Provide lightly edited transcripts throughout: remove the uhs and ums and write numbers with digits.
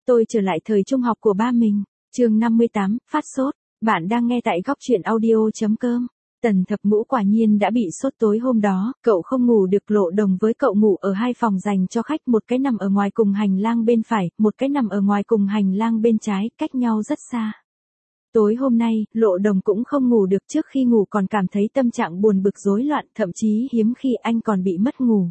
Tôi trở lại thời trung học của ba mình. Chương 58, phát sốt. Bạn đang nghe tại góc truyện audio.com. Tần Thập Ngũ quả nhiên đã bị sốt tối hôm đó, cậu không ngủ được. Lộ Đồng với cậu ngủ ở hai phòng dành cho khách, một cái nằm ở ngoài cùng hành lang bên phải, một cái nằm ở ngoài cùng hành lang bên trái, cách nhau rất xa. Tối hôm nay, Lộ Đồng cũng không ngủ được, trước khi ngủ còn cảm thấy tâm trạng buồn bực rối loạn, thậm chí hiếm khi anh còn bị mất ngủ.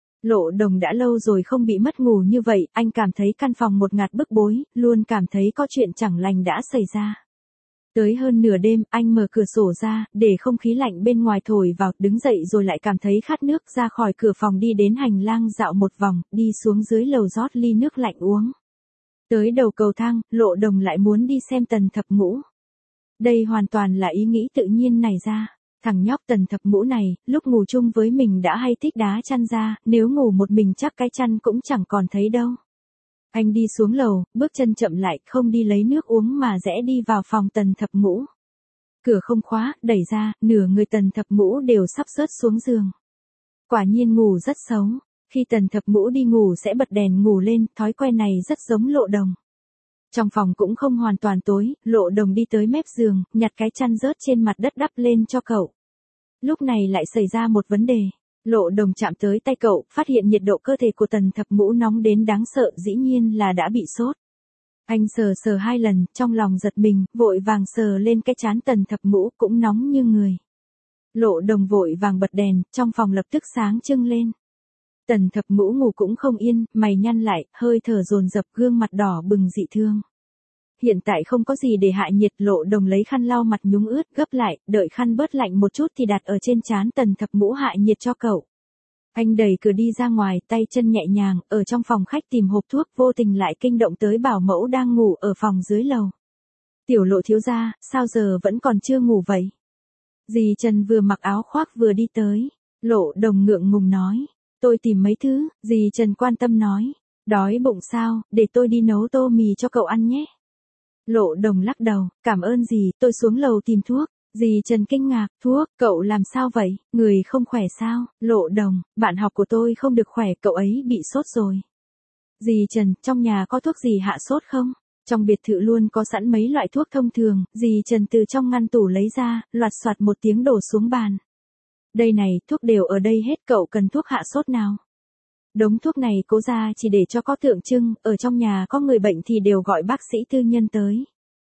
Lộ Đồng đã lâu rồi không bị mất ngủ như vậy, anh cảm thấy căn phòng một ngạt bức bối, luôn cảm thấy có chuyện chẳng lành đã xảy ra. Tới hơn nửa đêm, anh mở cửa sổ ra, để không khí lạnh bên ngoài thổi vào, đứng dậy rồi lại cảm thấy khát nước, ra khỏi cửa phòng đi đến hành lang dạo một vòng, đi xuống dưới lầu rót ly nước lạnh uống. Tới đầu cầu thang, Lộ Đồng lại muốn đi xem Tần Thập Ngũ. Đây hoàn toàn là ý nghĩ tự nhiên nảy ra. Thằng nhóc Tần Thập Ngũ này, lúc ngủ chung với mình đã hay thích đá chăn ra, nếu ngủ một mình chắc cái chăn cũng chẳng còn thấy đâu. Anh đi xuống lầu, bước chân chậm lại, không đi lấy nước uống mà rẽ đi vào phòng Tần Thập Ngũ. Cửa không khóa, đẩy ra, nửa người Tần Thập Ngũ đều sắp rớt xuống giường. Quả nhiên ngủ rất xấu. Khi Tần Thập Ngũ đi ngủ sẽ bật đèn ngủ lên, thói quen này rất giống Lộ Đồng. Trong phòng cũng không hoàn toàn tối, Lộ Đồng đi tới mép giường, nhặt cái chăn rớt trên mặt đất đắp lên cho cậu. Lúc này lại xảy ra một vấn đề. Lộ Đồng chạm tới tay cậu, phát hiện nhiệt độ cơ thể của Tần Thập Ngũ nóng đến đáng sợ, dĩ nhiên là đã bị sốt. Anh sờ hai lần, trong lòng giật mình, vội vàng sờ lên cái trán Tần Thập Ngũ, cũng nóng như người. Lộ Đồng vội vàng bật đèn, trong phòng lập tức sáng trưng lên. Tần Thập Ngũ ngủ cũng không yên, mày nhăn lại, hơi thở dồn dập, gương mặt đỏ bừng dị thương. Hiện tại không có gì để hạ nhiệt, Lộ Đồng lấy khăn lau mặt nhúng ướt, gấp lại, đợi khăn bớt lạnh một chút thì đặt ở trên trán Tần Thập Ngũ hạ nhiệt cho cậu. Anh đẩy cửa đi ra ngoài, tay chân nhẹ nhàng, ở trong phòng khách tìm hộp thuốc, vô tình lại kinh động tới bảo mẫu đang ngủ ở phòng dưới lầu. Tiểu Lộ thiếu gia, sao giờ vẫn còn chưa ngủ vậy? Dì Trần vừa mặc áo khoác vừa đi tới. Lộ Đồng ngượng ngùng nói. Tôi tìm mấy thứ, dì Trần quan tâm nói. Đói bụng sao, để tôi đi nấu tô mì cho cậu ăn nhé. Lộ Đồng lắc đầu, cảm ơn dì, tôi xuống lầu tìm thuốc. Dì Trần kinh ngạc, thuốc, cậu làm sao vậy, người không khỏe sao? Lộ Đồng, bạn học của tôi không được khỏe, cậu ấy bị sốt rồi. Dì Trần, trong nhà có thuốc gì hạ sốt không? Trong biệt thự luôn có sẵn mấy loại thuốc thông thường, dì Trần từ trong ngăn tủ lấy ra, loạt soạt một tiếng đổ xuống bàn. Đây này, thuốc đều ở đây hết, cậu cần thuốc hạ sốt nào? Đống thuốc này cố ra chỉ để cho có tượng trưng, ở trong nhà có người bệnh thì đều gọi bác sĩ tư nhân tới.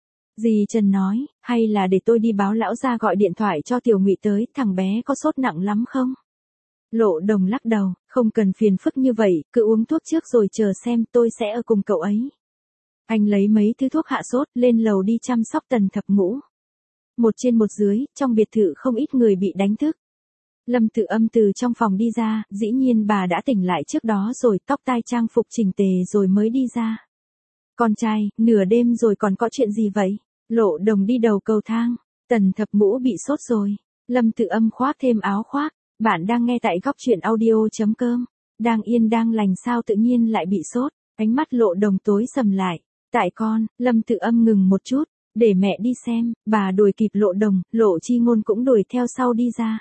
Dì Trần nói, hay là để tôi đi báo lão gia gọi điện thoại cho Tiểu Ngụy tới, thằng bé có sốt nặng lắm không? Lộ Đồng lắc đầu, không cần phiền phức như vậy, cứ uống thuốc trước rồi chờ xem, tôi sẽ ở cùng cậu ấy. Anh lấy mấy thứ thuốc hạ sốt, lên lầu đi chăm sóc Tần Thập Ngũ. Một trên một dưới, trong biệt thự không ít người bị đánh thức. Lâm Tự Âm từ trong phòng đi ra, dĩ nhiên bà đã tỉnh lại trước đó rồi, tóc tai trang phục chỉnh tề rồi mới đi ra. Con trai, nửa đêm rồi còn có chuyện gì vậy? Lộ Đồng đi đầu cầu thang. Tần Thập Ngũ bị sốt rồi. Lâm Tự Âm khoác thêm áo khoác. Bạn đang nghe tại góc truyện audio.com. Đang yên đang lành sao tự nhiên lại bị sốt. Ánh mắt Lộ Đồng tối sầm lại. Tại con, Lâm Tự Âm ngừng một chút. Để mẹ đi xem. Bà đuổi kịp Lộ Đồng, Lộ Chi Ngôn cũng đuổi theo sau đi ra.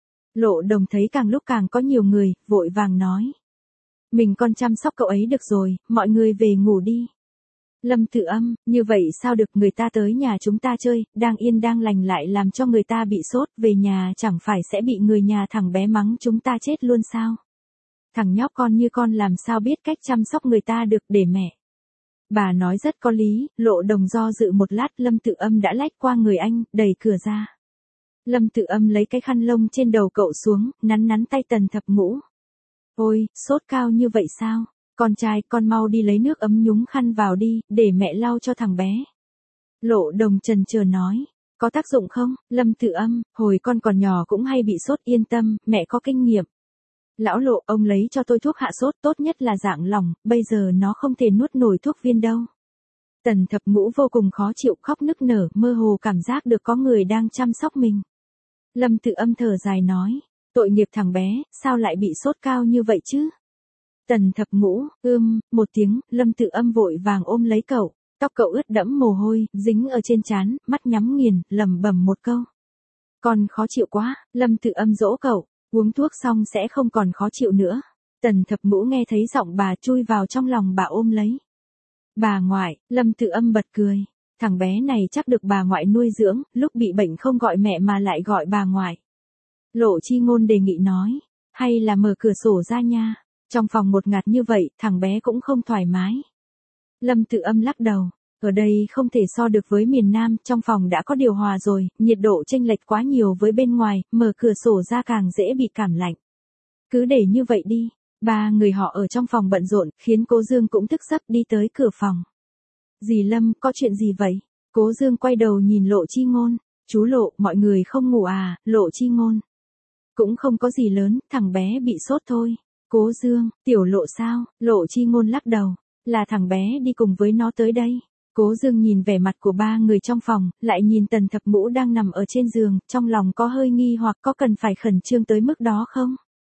Lộ Đồng thấy càng lúc càng có nhiều người, vội vàng nói. Mình con chăm sóc cậu ấy được rồi, mọi người về ngủ đi. Lâm Tự Âm, như vậy sao được, người ta tới nhà chúng ta chơi, đang yên đang lành lại làm cho người ta bị sốt, về nhà chẳng phải sẽ bị người nhà thằng bé mắng chúng ta chết luôn sao? Thằng nhóc con như con làm sao biết cách chăm sóc người ta được, để mẹ. Bà nói rất có lý. Lộ Đồng do dự một lát, Lâm Tự Âm đã lách qua người anh, đẩy cửa ra. Lâm Tự Âm lấy cái khăn lông trên đầu cậu xuống, nắn tay Tần Thập Ngũ. Ôi, sốt cao như vậy sao? Con trai, con mau đi lấy nước ấm nhúng khăn vào đi, để mẹ lau cho thằng bé. Lộ Đồng chần chờ nói, có tác dụng không? Lâm Tự Âm, hồi con còn nhỏ cũng hay bị sốt, yên tâm, mẹ có kinh nghiệm. Lão Lộ, ông lấy cho tôi thuốc hạ sốt, tốt nhất là dạng lỏng, bây giờ nó không thể nuốt nổi thuốc viên đâu. Tần Thập Ngũ vô cùng khó chịu, khóc nức nở, mơ hồ cảm giác được có người đang chăm sóc mình. Lâm Tự Âm thở dài nói, tội nghiệp thằng bé, sao lại bị sốt cao như vậy chứ? Tần Thập Ngũ, một tiếng, Lâm Tự Âm vội vàng ôm lấy cậu, tóc cậu ướt đẫm mồ hôi, dính ở trên trán, mắt nhắm nghiền, lẩm bẩm một câu. Con khó chịu quá, Lâm Tự Âm dỗ cậu, uống thuốc xong sẽ không còn khó chịu nữa. Tần Thập Ngũ nghe thấy giọng bà, chui vào trong lòng bà ôm lấy. Bà ngoại, Lâm Tự Âm bật cười. Thằng bé này chắc được bà ngoại nuôi dưỡng, lúc bị bệnh không gọi mẹ mà lại gọi bà ngoại. Lộ Chi Ngôn đề nghị nói, hay là mở cửa sổ ra nha. Trong phòng một ngạt như vậy, thằng bé cũng không thoải mái. Lâm Tự Âm lắc đầu, ở đây không thể so được với miền Nam, trong phòng đã có điều hòa rồi, nhiệt độ chênh lệch quá nhiều với bên ngoài, mở cửa sổ ra càng dễ bị cảm lạnh. Cứ để như vậy đi. Ba người họ ở trong phòng bận rộn, khiến Cố Dương cũng thức giấc đi tới cửa phòng. Dì Lâm, có chuyện gì vậy? Cố Dương quay đầu nhìn Lộ Chi Ngôn. Chú Lộ, mọi người không ngủ à? Lộ Chi Ngôn. Cũng không có gì lớn, thằng bé bị sốt thôi. Cố Dương, tiểu Lộ sao? Lộ Chi Ngôn lắc đầu. Là thằng bé đi cùng với nó tới đây. Cố Dương nhìn vẻ mặt của ba người trong phòng, lại nhìn Tần Thập Mũ đang nằm ở trên giường, trong lòng có hơi nghi hoặc có cần phải khẩn trương tới mức đó không?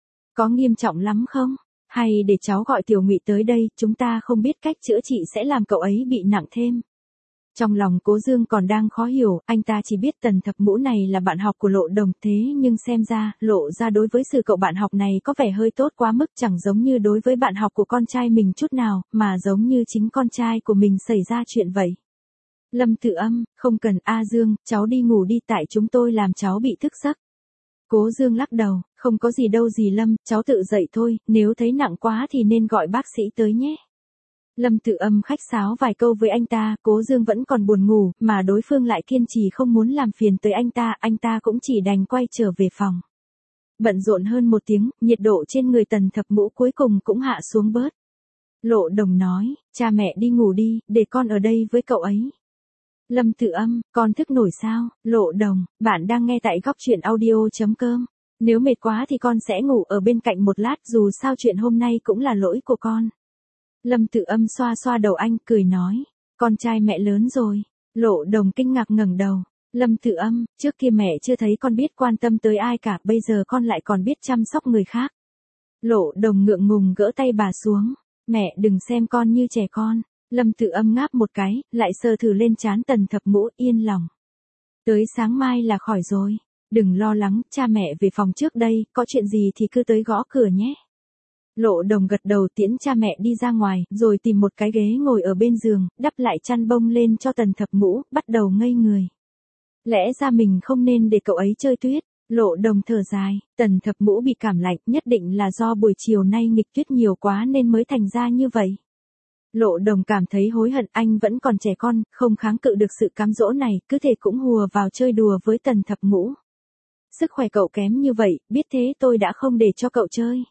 Có nghiêm trọng lắm không? Hay để cháu gọi Tiểu Ngụy tới đây, chúng ta không biết cách chữa trị sẽ làm cậu ấy bị nặng thêm. Trong lòng Cố Dương còn đang khó hiểu, anh ta chỉ biết Tần Thập Mũ này là bạn học của Lộ Đồng, thế nhưng xem ra, Lộ ra đối với sự cậu bạn học này có vẻ hơi tốt quá mức, chẳng giống như đối với bạn học của con trai mình chút nào, mà giống như chính con trai của mình xảy ra chuyện vậy. Lâm Tự Âm, không cần A Dương, cháu đi ngủ đi, tại chúng tôi làm cháu bị thức giấc. Cố Dương lắc đầu, không có gì đâu dì Lâm, cháu tự dậy thôi, nếu thấy nặng quá thì nên gọi bác sĩ tới nhé. Lâm Tự Âm khách sáo vài câu với anh ta, Cố Dương vẫn còn buồn ngủ, mà đối phương lại kiên trì không muốn làm phiền tới anh ta cũng chỉ đành quay trở về phòng. Bận rộn hơn một tiếng, nhiệt độ trên người Tần Thập Mũ cuối cùng cũng hạ xuống bớt. Lộ Đồng nói, cha mẹ đi ngủ đi, để con ở đây với cậu ấy. Lâm Tự Âm, con thức nổi sao? Lộ Đồng, bạn đang nghe tại góc truyện audio.com. Nếu mệt quá thì con sẽ ngủ ở bên cạnh một lát, dù sao chuyện hôm nay cũng là lỗi của con. Lâm Tự Âm xoa xoa đầu anh, cười nói, con trai mẹ lớn rồi. Lộ Đồng kinh ngạc ngẩng đầu. Lâm Tự Âm, trước kia mẹ chưa thấy con biết quan tâm tới ai cả, bây giờ con lại còn biết chăm sóc người khác. Lộ Đồng ngượng ngùng gỡ tay bà xuống. Mẹ đừng xem con như trẻ con. Lâm Tự Âm ngáp một cái, lại sờ thử lên trán Tần Thập Mũ, yên lòng. Tới sáng mai là khỏi rồi. Đừng lo lắng, cha mẹ về phòng trước đây, có chuyện gì thì cứ tới gõ cửa nhé. Lộ Đồng gật đầu tiễn cha mẹ đi ra ngoài, rồi tìm một cái ghế ngồi ở bên giường, đắp lại chăn bông lên cho Tần Thập Mũ, bắt đầu ngây người. Lẽ ra mình không nên để cậu ấy chơi tuyết. Lộ Đồng thở dài, Tần Thập Mũ bị cảm lạnh, nhất định là do buổi chiều nay nghịch tuyết nhiều quá nên mới thành ra như vậy. Lộ Đồng cảm thấy hối hận, anh vẫn còn trẻ con, không kháng cự được sự cám dỗ này, cứ thể cũng hùa vào chơi đùa với Tần Thập Mũ. Sức khỏe cậu kém như vậy, biết thế tôi đã không để cho cậu chơi.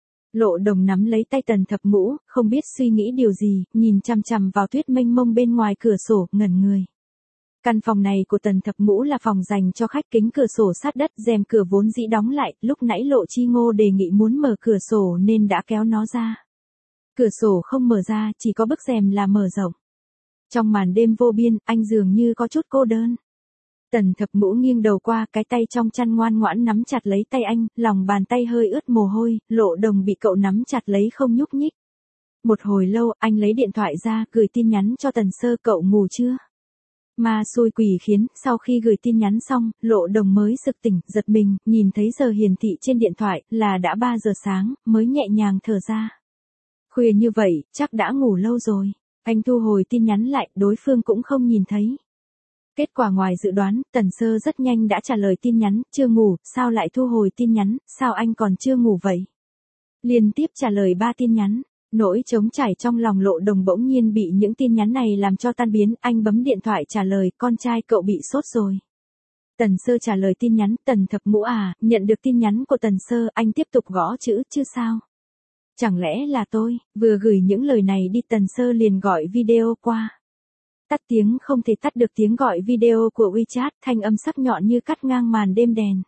Lộ Đồng nắm lấy tay Tần Thập Mũ, không biết suy nghĩ điều gì, nhìn chằm chằm vào tuyết mênh mông bên ngoài cửa sổ, ngẩn người. Căn phòng này của Tần Thập Mũ là phòng dành cho khách, kính cửa sổ sát đất, rèm cửa vốn dĩ đóng lại, lúc nãy Lộ Chi Ngô đề nghị muốn mở cửa sổ nên đã kéo nó ra. Cửa sổ không mở ra, chỉ có bức rèm là mở rộng. Trong màn đêm vô biên, anh dường như có chút cô đơn. Tần Thập Mũ nghiêng đầu qua, cái tay trong chăn ngoan ngoãn nắm chặt lấy tay anh, lòng bàn tay hơi ướt mồ hôi, Lộ Đồng bị cậu nắm chặt lấy không nhúc nhích. Một hồi lâu, anh lấy điện thoại ra, gửi tin nhắn cho Tần Sơ, cậu ngủ chưa? Ma xui quỷ khiến, sau khi gửi tin nhắn xong, Lộ Đồng mới sực tỉnh, giật mình, nhìn thấy giờ hiển thị trên điện thoại, là đã 3 giờ sáng, mới nhẹ nhàng thở ra. Khuya như vậy, chắc đã ngủ lâu rồi. Anh thu hồi tin nhắn lại, đối phương cũng không nhìn thấy. Kết quả ngoài dự đoán, Tần Sơ rất nhanh đã trả lời tin nhắn, chưa ngủ, sao lại thu hồi tin nhắn, sao anh còn chưa ngủ vậy? Liên tiếp trả lời 3 tin nhắn, nỗi trống trải trong lòng Lộ Đồng bỗng nhiên bị những tin nhắn này làm cho tan biến, anh bấm điện thoại trả lời, con trai cậu bị sốt rồi. Tần Sơ trả lời tin nhắn, Tần Thập Mũ à, nhận được tin nhắn của Tần Sơ, anh tiếp tục gõ chữ, chứ sao? Chẳng lẽ là tôi, vừa gửi những lời này đi Tần Sơ liền gọi video qua. Tắt tiếng không thể tắt được tiếng gọi video của WeChat, thanh âm sắc nhọn như cắt ngang màn đêm đèn.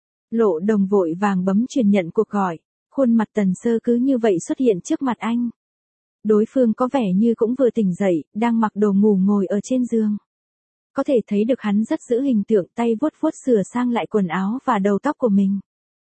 Lộ Đồng vội vàng bấm truyền nhận cuộc gọi, khuôn mặt Tần Sơ cứ như vậy xuất hiện trước mặt anh. Đối phương có vẻ như cũng vừa tỉnh dậy, đang mặc đồ ngủ ngồi ở trên giường. Có thể thấy được hắn rất giữ hình tượng, tay vuốt vuốt sửa sang lại quần áo và đầu tóc của mình.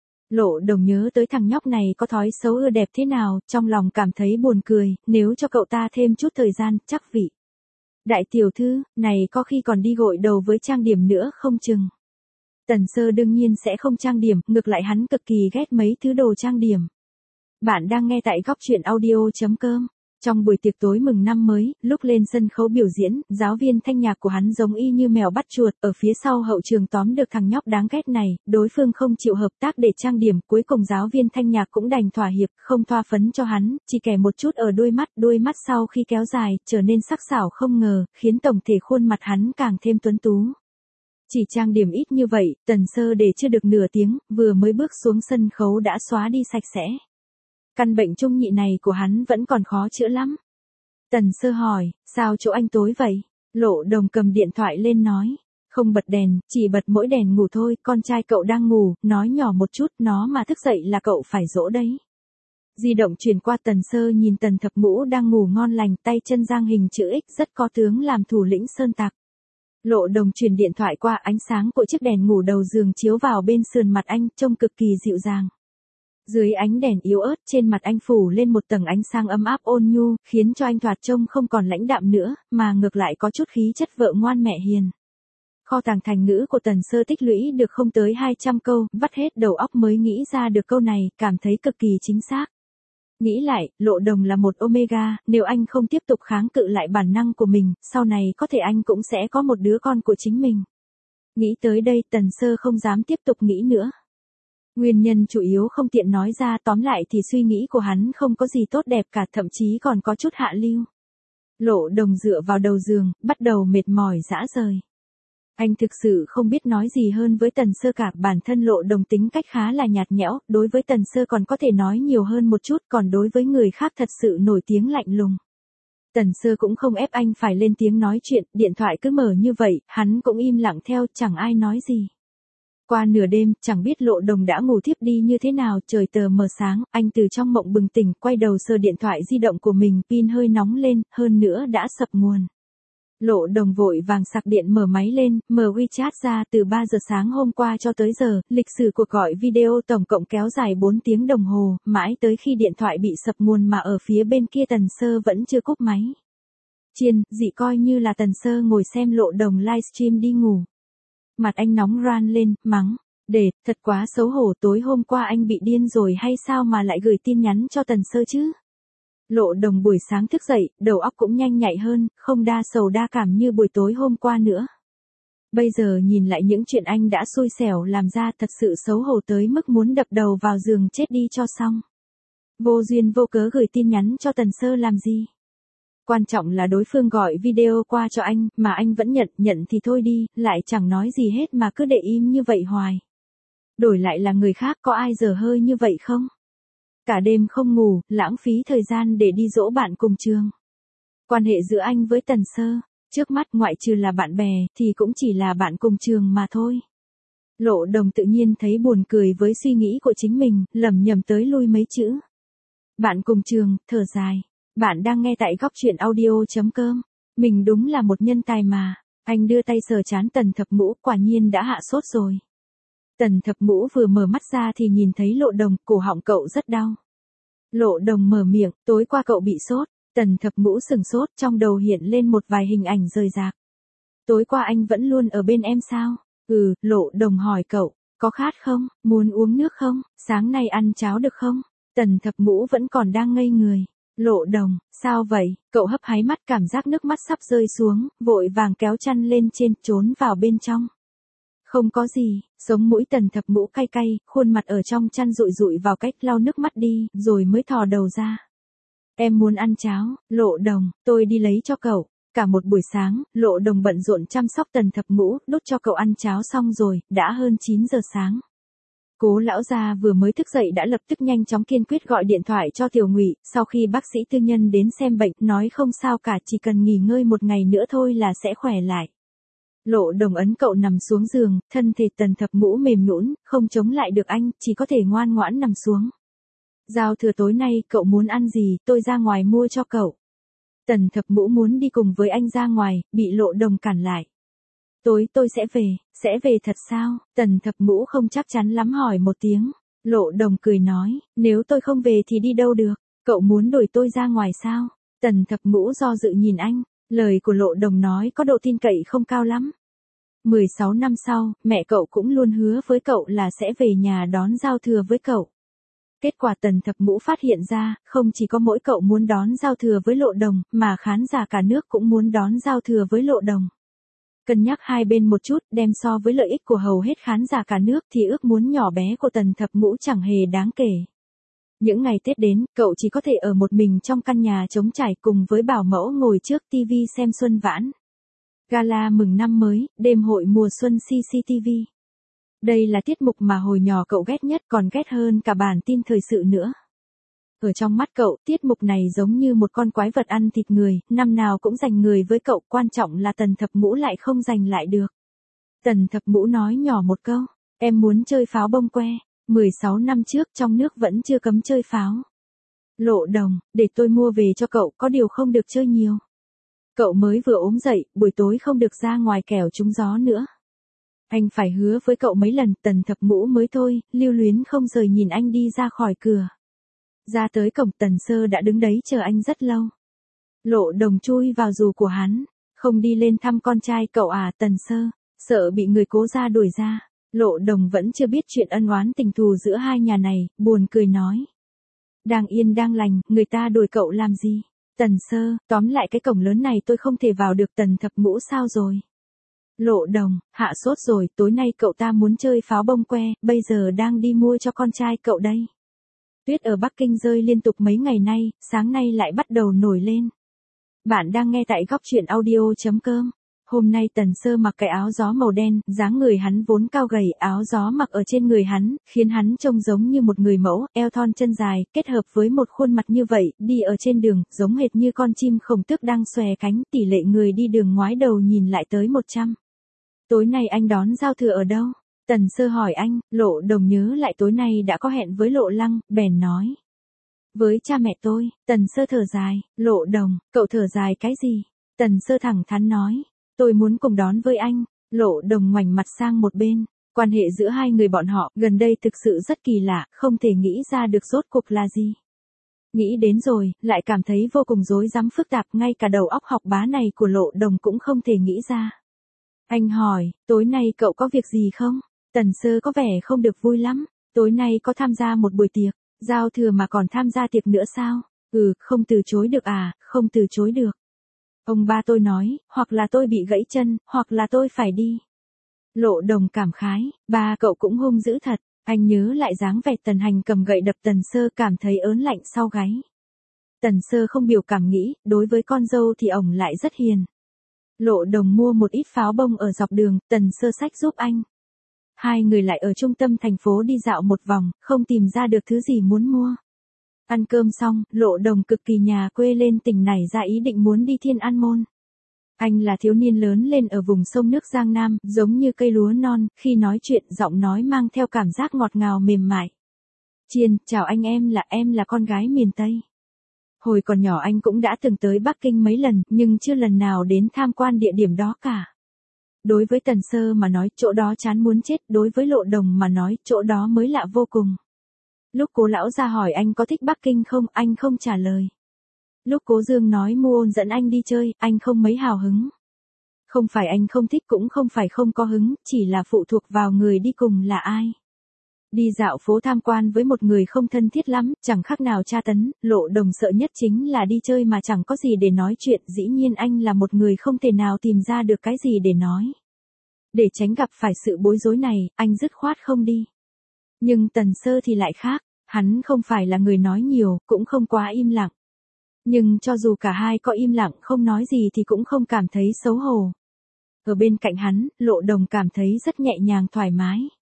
Lộ Đồng nhớ tới thằng nhóc này có thói xấu ưa đẹp thế nào, trong lòng cảm thấy buồn cười, nếu cho cậu ta thêm chút thời gian, chắc vị đại tiểu thư, này có khi còn đi gội đầu với trang điểm nữa không chừng. Tần Sơ đương nhiên sẽ không trang điểm, ngược lại hắn cực kỳ ghét mấy thứ đồ trang điểm. Bạn đang nghe tại góc truyện audio.com. Trong buổi tiệc tối mừng năm mới, lúc lên sân khấu biểu diễn, giáo viên thanh nhạc của hắn giống y như mèo bắt chuột, ở phía sau hậu trường tóm được thằng nhóc đáng ghét này, đối phương không chịu hợp tác để trang điểm, cuối cùng giáo viên thanh nhạc cũng đành thỏa hiệp, không thoa phấn cho hắn, chỉ kẻ một chút ở đôi mắt sau khi kéo dài, trở nên sắc sảo không ngờ, khiến tổng thể khuôn mặt hắn càng thêm tuấn tú. Chỉ trang điểm ít như vậy, Tần Sơ để chưa được nửa tiếng, vừa mới bước xuống sân khấu đã xóa đi sạch sẽ. Căn bệnh trung nhị này của hắn vẫn còn khó chữa lắm. Tần Sơ hỏi, sao chỗ anh tối vậy? Lộ Đồng cầm điện thoại lên nói, không bật đèn, chỉ bật mỗi đèn ngủ thôi, con trai cậu đang ngủ, nói nhỏ một chút, nó mà thức dậy là cậu phải dỗ đấy. Di động truyền qua Tần Sơ nhìn Tần Thập Mũ đang ngủ ngon lành, tay chân giang hình chữ X rất có tướng làm thủ lĩnh sơn tặc. Lộ Đồng truyền điện thoại qua, ánh sáng của chiếc đèn ngủ đầu giường chiếu vào bên sườn mặt anh, trông cực kỳ dịu dàng. Dưới ánh đèn yếu ớt, trên mặt anh phủ lên một tầng ánh sáng ấm áp ôn nhu, khiến cho anh thoạt trông không còn lãnh đạm nữa, mà ngược lại có chút khí chất vợ ngoan mẹ hiền. Kho tàng thành ngữ của Tần Sơ tích lũy được không tới 200 câu, vắt hết đầu óc mới nghĩ ra được câu này, cảm thấy cực kỳ chính xác. Nghĩ lại, Lộ Đồng là một Omega, nếu anh không tiếp tục kháng cự lại bản năng của mình, sau này có thể anh cũng sẽ có một đứa con của chính mình. Nghĩ tới đây, Tần Sơ không dám tiếp tục nghĩ nữa. Nguyên nhân chủ yếu không tiện nói ra, tóm lại thì suy nghĩ của hắn không có gì tốt đẹp cả, thậm chí còn có chút hạ lưu. Lộ Đồng dựa vào đầu giường, bắt đầu mệt mỏi rã rời. Anh thực sự không biết nói gì hơn với Tần Sơ cả, bản thân Lộ Đồng tính cách khá là nhạt nhẽo, đối với Tần Sơ còn có thể nói nhiều hơn một chút, còn đối với người khác thật sự nổi tiếng lạnh lùng. Tần Sơ cũng không ép anh phải lên tiếng nói chuyện, điện thoại cứ mở như vậy, hắn cũng im lặng theo, chẳng ai nói gì. Qua nửa đêm, chẳng biết Lộ Đồng đã ngủ thiếp đi như thế nào, trời tờ mờ sáng, anh từ trong mộng bừng tỉnh, quay đầu sờ điện thoại di động của mình, pin hơi nóng lên, hơn nữa đã sập nguồn. Lộ Đồng vội vàng sạc điện mở máy lên, mở WeChat ra, từ 3 giờ sáng hôm qua cho tới giờ, lịch sử cuộc gọi video tổng cộng kéo dài 4 tiếng đồng hồ, mãi tới khi điện thoại bị sập nguồn mà ở phía bên kia Tần Sơ vẫn chưa cúp máy. Chiên, dị coi như là Tần Sơ ngồi xem Lộ Đồng livestream đi ngủ. Mặt anh nóng ran lên, mắng, thật quá xấu hổ, tối hôm qua anh bị điên rồi hay sao mà lại gửi tin nhắn cho Tần Sơ chứ? Lộ Đồng buổi sáng thức dậy, đầu óc cũng nhanh nhạy hơn, không đa sầu đa cảm như buổi tối hôm qua nữa. Bây giờ nhìn lại những chuyện anh đã xui xẻo làm ra, thật sự xấu hổ tới mức muốn đập đầu vào giường chết đi cho xong. Vô duyên vô cớ gửi tin nhắn cho Tần Sơ làm gì? Quan trọng là đối phương gọi video qua cho anh, mà anh vẫn nhận thì thôi đi, lại chẳng nói gì hết mà cứ để im như vậy hoài. Đổi lại là người khác có ai dở hơi như vậy không? Cả đêm không ngủ, lãng phí thời gian để đi dỗ bạn cùng trường. Quan hệ giữa anh với Tần Sơ, trước mắt ngoại trừ là bạn bè, thì cũng chỉ là bạn cùng trường mà thôi. Lộ Đồng tự nhiên thấy buồn cười với suy nghĩ của chính mình, lẩm nhẩm tới lui mấy chữ. Bạn cùng trường, thở dài. Bạn đang nghe tại góc truyện audio.com. Mình đúng là một nhân tài mà. Anh đưa tay sờ trán Tần Thập Mũ, quả nhiên đã hạ sốt rồi. Tần Thập Mũ vừa mở mắt ra thì nhìn thấy Lộ Đồng, cổ họng cậu rất đau. Lộ Đồng mở miệng, tối qua cậu bị sốt. Tần Thập Mũ sừng sốt, trong đầu hiện lên một vài hình ảnh rời rạc. Tối qua anh vẫn luôn ở bên em sao? Lộ Đồng hỏi cậu, có khát không, muốn uống nước không, sáng nay ăn cháo được không? Tần Thập Mũ vẫn còn đang ngây người. Lộ Đồng, sao vậy? Cậu hấp háy mắt, cảm giác nước mắt sắp rơi xuống, vội vàng kéo chăn lên trên, trốn vào bên trong. Không có gì, sống mũi Tần Thập Mũ cay cay, khuôn mặt ở trong chăn rụi rụi vào cách lau nước mắt đi, rồi mới thò đầu ra. Em muốn ăn cháo, Lộ Đồng, tôi đi lấy cho cậu. Cả một buổi sáng, Lộ Đồng bận rộn chăm sóc Tần Thập Mũ, đút cho cậu ăn cháo xong rồi, đã hơn 9 giờ sáng. Cố lão gia vừa mới thức dậy đã lập tức nhanh chóng kiên quyết gọi điện thoại cho Tiểu Ngụy, sau khi bác sĩ tư nhân đến xem bệnh, nói không sao cả, chỉ cần nghỉ ngơi một ngày nữa thôi là sẽ khỏe lại. Lộ Đồng ấn cậu nằm xuống giường, thân thể Tần Thập Mũ mềm nhũn, không chống lại được anh, chỉ có thể ngoan ngoãn nằm xuống. Giao thừa tối nay cậu muốn ăn gì, tôi ra ngoài mua cho cậu. Tần Thập Mũ muốn đi cùng với anh ra ngoài, bị Lộ Đồng cản lại. Tôi sẽ về thật sao? Tần Thập Mũ không chắc chắn lắm hỏi một tiếng. Lộ Đồng cười nói, nếu tôi không về thì đi đâu được, cậu muốn đuổi tôi ra ngoài sao? Tần Thập Mũ do dự nhìn anh, lời của Lộ Đồng nói có độ tin cậy không cao lắm. 16 năm sau, mẹ cậu cũng luôn hứa với cậu là sẽ về nhà đón giao thừa với cậu. Kết quả Tần Thập Ngũ phát hiện ra, không chỉ có mỗi cậu muốn đón giao thừa với Lộ Đồng, mà khán giả cả nước cũng muốn đón giao thừa với Lộ Đồng. Cân nhắc hai bên một chút, đem so với lợi ích của hầu hết khán giả cả nước thì ước muốn nhỏ bé của Tần Thập Ngũ chẳng hề đáng kể. Những ngày Tết đến, cậu chỉ có thể ở một mình trong căn nhà trống trải cùng với bảo mẫu ngồi trước TV xem xuân vãn. Gala mừng năm mới, đêm hội mùa xuân CCTV. Đây là tiết mục mà hồi nhỏ cậu ghét nhất, còn ghét hơn cả bản tin thời sự nữa. Ở trong mắt cậu, tiết mục này giống như một con quái vật ăn thịt người, năm nào cũng giành người với cậu, quan trọng là Tần Thập Ngũ lại không giành lại được. Tần Thập Ngũ nói nhỏ một câu, em muốn chơi pháo bông que, 16 năm trước trong nước vẫn chưa cấm chơi pháo. Lộ Đồng, để tôi mua về cho cậu, có điều không được chơi nhiều. Cậu mới vừa ốm dậy, buổi tối không được ra ngoài kẻo trúng gió nữa. Anh phải hứa với cậu mấy lần, Tần Thập Ngũ mới thôi, lưu luyến không rời nhìn anh đi ra khỏi cửa. Ra tới cổng Tần Sơ đã đứng đấy chờ anh rất lâu. Lộ Đồng chui vào dù của hắn, không đi lên thăm con trai cậu à Tần Sơ, sợ bị người cố ra đuổi ra. Lộ Đồng vẫn chưa biết chuyện ân oán tình thù giữa hai nhà này, buồn cười nói. Đang yên đang lành, người ta đuổi cậu làm gì? Tần Sơ, tóm lại cái cổng lớn này tôi không thể vào được. Tần Thập Ngũ sao rồi? Lộ Đồng, hạ sốt rồi, tối nay cậu ta muốn chơi pháo bông que, bây giờ đang đi mua cho con trai cậu đây. Tuyết ở Bắc Kinh rơi liên tục mấy ngày nay, sáng nay lại bắt đầu nổi lên. Bạn đang nghe tại góc truyện audio.com. Hôm nay Tần Sơ mặc cái áo gió màu đen, dáng người hắn vốn cao gầy, áo gió mặc ở trên người hắn, khiến hắn trông giống như một người mẫu, eo thon chân dài, kết hợp với một khuôn mặt như vậy, đi ở trên đường, giống hệt như con chim khổng tước đang xòe cánh, tỷ lệ người đi đường ngoái đầu nhìn lại tới 100. Tối nay anh đón giao thừa ở đâu? Tần Sơ hỏi anh, Lộ Đồng nhớ lại tối nay đã có hẹn với Lộ Lăng, bèn nói. Với cha mẹ tôi. Tần Sơ thở dài, Lộ Đồng, cậu thở dài cái gì? Tần Sơ thẳng thắn nói, tôi muốn cùng đón với anh. Lộ Đồng ngoảnh mặt sang một bên, quan hệ giữa hai người bọn họ gần đây thực sự rất kỳ lạ, không thể nghĩ ra được rốt cuộc là gì. Nghĩ đến rồi, lại cảm thấy vô cùng rối rắm phức tạp, ngay cả đầu óc học bá này của Lộ Đồng cũng không thể nghĩ ra. Anh hỏi, tối nay cậu có việc gì không? Tần Sơ có vẻ không được vui lắm, tối nay có tham gia một buổi tiệc, giao thừa mà còn tham gia tiệc nữa sao? Không từ chối được à, không từ chối được. Ông ba tôi nói, hoặc là tôi bị gãy chân, hoặc là tôi phải đi. Lộ Đồng cảm khái, ba cậu cũng hung dữ thật, anh nhớ lại dáng vẻ Tần Hành cầm gậy đập Tần Sơ cảm thấy ớn lạnh sau gáy. Tần Sơ không biểu cảm nghĩ, đối với con dâu thì ổng lại rất hiền. Lộ Đồng mua một ít pháo bông ở dọc đường, Tần Sơ xách giúp anh. Hai người lại ở trung tâm thành phố đi dạo một vòng, không tìm ra được thứ gì muốn mua. Ăn cơm xong, Lộ Đồng cực kỳ nhà quê lên tỉnh nảy ra ý định muốn đi Thiên An Môn. Anh là thiếu niên lớn lên ở vùng sông nước Giang Nam, giống như cây lúa non, khi nói chuyện giọng nói mang theo cảm giác ngọt ngào mềm mại. Chiên, chào anh, em là con gái miền Tây. Hồi còn nhỏ anh cũng đã từng tới Bắc Kinh mấy lần, nhưng chưa lần nào đến tham quan địa điểm đó cả. Đối với Tần Sơ mà nói, chỗ đó chán muốn chết, đối với Lộ Đồng mà nói, chỗ đó mới lạ vô cùng. Lúc Cố lão ra hỏi anh có thích Bắc Kinh không, anh không trả lời. Lúc Cố Dương nói Mu Ôn dẫn anh đi chơi, anh không mấy hào hứng. Không phải anh không thích cũng không phải không có hứng, chỉ là phụ thuộc vào người đi cùng là ai. Đi dạo phố tham quan với một người không thân thiết lắm, chẳng khác nào tra tấn, Lộ Đồng sợ nhất chính là đi chơi mà chẳng có gì để nói chuyện, dĩ nhiên anh là một người không thể nào tìm ra được cái gì để nói. Để tránh gặp phải sự bối rối này, anh dứt khoát không đi. Nhưng Tần Sơ thì lại khác, hắn không phải là người nói nhiều, cũng không quá im lặng. Nhưng cho dù cả hai có im lặng không nói gì thì cũng không cảm thấy xấu hổ. Ở bên cạnh hắn, Lộ Đồng cảm thấy rất nhẹ nhàng thoải mái.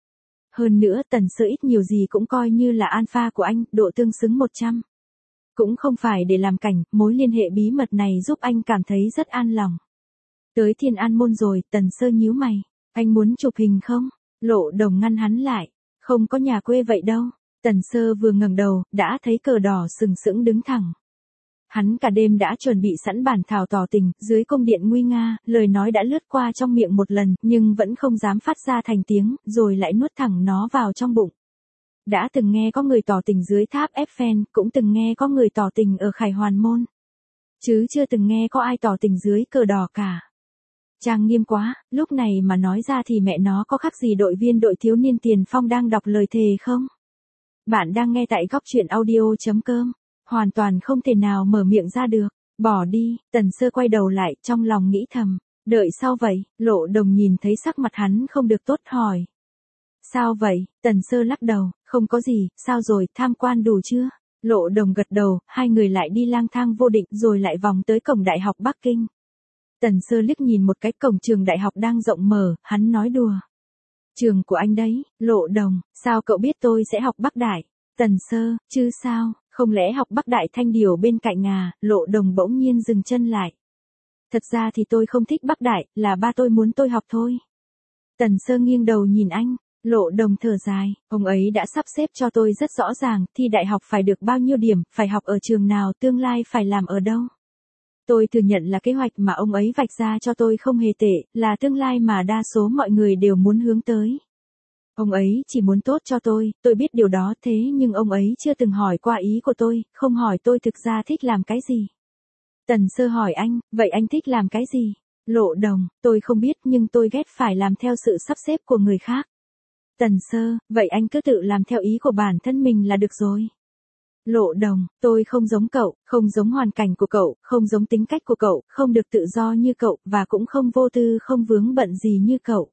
Hơn nữa Tần Sơ ít nhiều gì cũng coi như là alpha của anh, độ tương xứng 100. Cũng không phải để làm cảnh, mối liên hệ bí mật này giúp anh cảm thấy rất an lòng. Tới Thiên An Môn rồi, Tần Sơ nhíu mày. Anh muốn chụp hình không? Lộ Đồng ngăn hắn lại. Không có nhà quê vậy đâu. Tần Sơ vừa ngẩng đầu, đã thấy cờ đỏ sừng sững đứng thẳng. Hắn cả đêm đã chuẩn bị sẵn bản thảo tỏ tình, dưới cung điện nguy nga, lời nói đã lướt qua trong miệng một lần, nhưng vẫn không dám phát ra thành tiếng, rồi lại nuốt thẳng nó vào trong bụng. Đã từng nghe có người tỏ tình dưới tháp Eiffel, cũng từng nghe có người tỏ tình ở Khải Hoàn Môn. Chứ chưa từng nghe có ai tỏ tình dưới cờ đỏ cả. Trang nghiêm quá, lúc này mà nói ra thì mẹ nó có khác gì đội viên đội thiếu niên tiền phong đang đọc lời thề không? Bạn đang nghe tại góc chuyện audio.com. Hoàn toàn không thể nào mở miệng ra được. Bỏ đi, Tần Sơ quay đầu lại, trong lòng nghĩ thầm. Đợi sao vậy? Lộ Đồng nhìn thấy sắc mặt hắn không được tốt hỏi. Sao vậy? Tần Sơ lắc đầu, không có gì, sao rồi, tham quan đủ chưa? Lộ Đồng gật đầu, hai người lại đi lang thang vô định rồi lại vòng tới cổng Đại học Bắc Kinh. Tần Sơ liếc nhìn một cái cổng trường đại học đang rộng mở, hắn nói đùa. Trường của anh đấy, Lộ Đồng, sao cậu biết tôi sẽ học Bắc Đại? Tần Sơ, chứ sao, không lẽ học Bắc Đại Thanh Điều bên cạnh à? Lộ Đồng bỗng nhiên dừng chân lại. Thật ra thì tôi không thích Bắc Đại, là ba tôi muốn tôi học thôi. Tần Sơ nghiêng đầu nhìn anh, Lộ Đồng thở dài, ông ấy đã sắp xếp cho tôi rất rõ ràng, thi đại học phải được bao nhiêu điểm, phải học ở trường nào, tương lai phải làm ở đâu. Tôi thừa nhận là kế hoạch mà ông ấy vạch ra cho tôi không hề tệ, là tương lai mà đa số mọi người đều muốn hướng tới. Ông ấy chỉ muốn tốt cho tôi biết điều đó, thế nhưng ông ấy chưa từng hỏi qua ý của tôi, không hỏi tôi thực ra thích làm cái gì. Tần Sơ hỏi anh, vậy anh thích làm cái gì? Lộ Đồng, tôi không biết nhưng tôi ghét phải làm theo sự sắp xếp của người khác. Tần Sơ, vậy anh cứ tự làm theo ý của bản thân mình là được rồi. Lộ Đồng, tôi không giống cậu, không giống hoàn cảnh của cậu, không giống tính cách của cậu, không được tự do như cậu, và cũng không vô tư không vướng bận gì như cậu.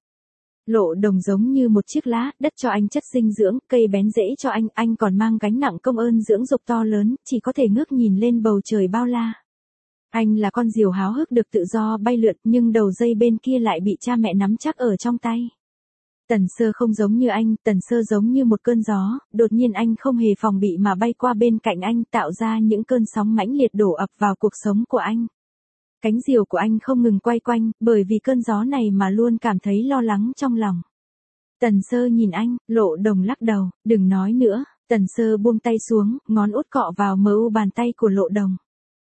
Lộ Đồng giống như một chiếc lá, đất cho anh chất dinh dưỡng, cây bén rễ cho anh còn mang gánh nặng công ơn dưỡng dục to lớn, chỉ có thể ngước nhìn lên bầu trời bao la. Anh là con diều háo hức được tự do bay lượn, nhưng đầu dây bên kia lại bị cha mẹ nắm chắc ở trong tay. Tần Sơ không giống như anh, Tần Sơ giống như một cơn gió, đột nhiên anh không hề phòng bị mà bay qua bên cạnh anh, tạo ra những cơn sóng mãnh liệt đổ ập vào cuộc sống của anh. Cánh diều của anh không ngừng quay quanh, bởi vì cơn gió này mà luôn cảm thấy lo lắng trong lòng. Tần Sơ nhìn anh, Lộ Đồng lắc đầu, đừng nói nữa. Tần Sơ buông tay xuống, ngón út cọ vào mờ u bàn tay của Lộ Đồng.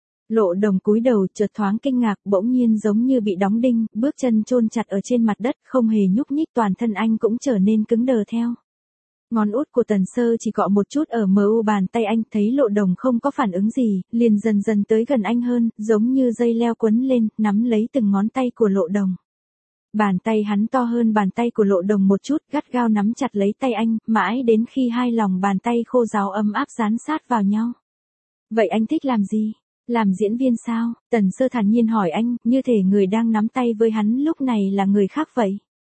Lộ Đồng cúi đầu, chợt thoáng kinh ngạc, bỗng nhiên giống như bị đóng đinh, bước chân chôn chặt ở trên mặt đất, không hề nhúc nhích, toàn thân anh cũng trở nên cứng đờ theo. Ngón út của Tần Sơ chỉ cọ một chút ở mờ u bàn tay anh, thấy Lộ Đồng không có phản ứng gì, liền dần dần tới gần anh hơn, giống như dây leo quấn lên, nắm lấy từng ngón tay của Lộ Đồng. Bàn tay hắn to hơn bàn tay của Lộ Đồng một chút, gắt gao nắm chặt lấy tay anh, mãi đến khi hai lòng bàn tay khô ráo ấm áp dán sát vào nhau. Vậy anh thích làm gì? Làm diễn viên sao? Tần Sơ thản nhiên hỏi anh, như thể người đang nắm tay với hắn lúc này là người khác vậy.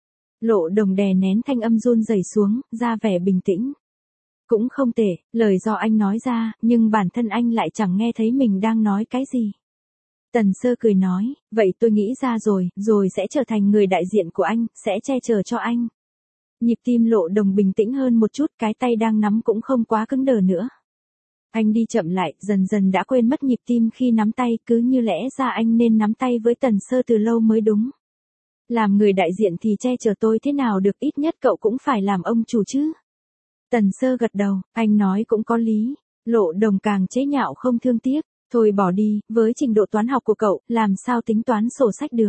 Lộ Đồng đè nén thanh âm run rẩy xuống, ra vẻ bình tĩnh. Cũng không tệ, lời do anh nói ra, nhưng bản thân anh lại chẳng nghe thấy mình đang nói cái gì. Tần Sơ cười nói, vậy tôi nghĩ ra rồi sẽ trở thành người đại diện của anh, sẽ che chở cho anh. Nhịp tim Lộ Đồng bình tĩnh hơn một chút, cái tay đang nắm cũng không quá cứng đờ nữa. Anh đi chậm lại, dần dần đã quên mất nhịp tim khi nắm tay, cứ như lẽ ra anh nên nắm tay với Tần Sơ từ lâu mới đúng. Làm người đại diện thì che chở tôi thế nào được, ít nhất cậu cũng phải làm ông chủ chứ. Tần Sơ gật đầu, anh nói cũng có lý. Lộ Đồng càng chế nhạo không thương tiếc, thôi bỏ đi, với trình độ toán học của cậu, làm sao tính toán sổ sách được.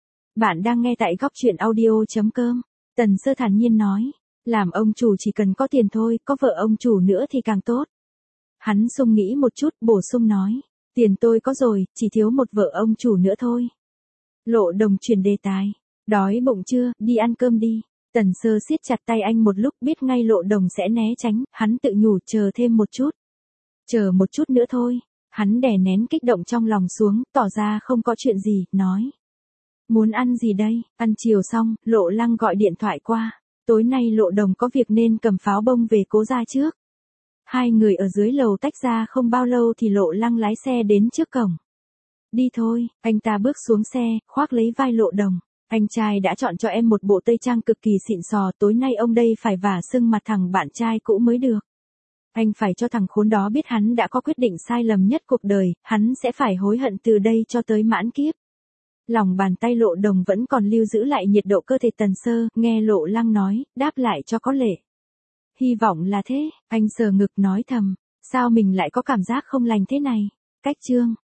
Bạn đang nghe tại góc chuyện audio.com. Tần Sơ thản nhiên nói, làm ông chủ chỉ cần có tiền thôi, có vợ ông chủ nữa thì càng tốt. Hắn suy nghĩ một chút, bổ sung nói, tiền tôi có rồi, chỉ thiếu một vợ ông chủ nữa thôi. Lộ Đồng chuyển đề tài, đói bụng chưa, đi ăn cơm đi. Tần Sơ siết chặt tay anh một lúc, biết ngay Lộ Đồng sẽ né tránh, hắn tự nhủ chờ thêm một chút. Chờ một chút nữa thôi. Hắn đè nén kích động trong lòng xuống, tỏ ra không có chuyện gì, nói. Muốn ăn gì đây? Ăn chiều xong, Lộ Lăng gọi điện thoại qua. Tối nay Lộ Đồng có việc nên cầm pháo bông về Cố gia trước. Hai người ở dưới lầu tách ra không bao lâu thì Lộ Lăng lái xe đến trước cổng. Đi thôi, anh ta bước xuống xe, khoác lấy vai Lộ Đồng. Anh trai đã chọn cho em một bộ tây trang cực kỳ xịn sò, tối nay ông đây phải vả sưng mặt thằng bạn trai cũ mới được. Anh phải cho thằng khốn đó biết hắn đã có quyết định sai lầm nhất cuộc đời, hắn sẽ phải hối hận từ đây cho tới mãn kiếp. Lòng bàn tay Lộ Đồng vẫn còn lưu giữ lại nhiệt độ cơ thể Tần Sơ, nghe Lộ Lăng nói, đáp lại cho có lệ. Hy vọng là thế, anh sờ ngực nói thầm, sao mình lại có cảm giác không lành thế này. Cách chương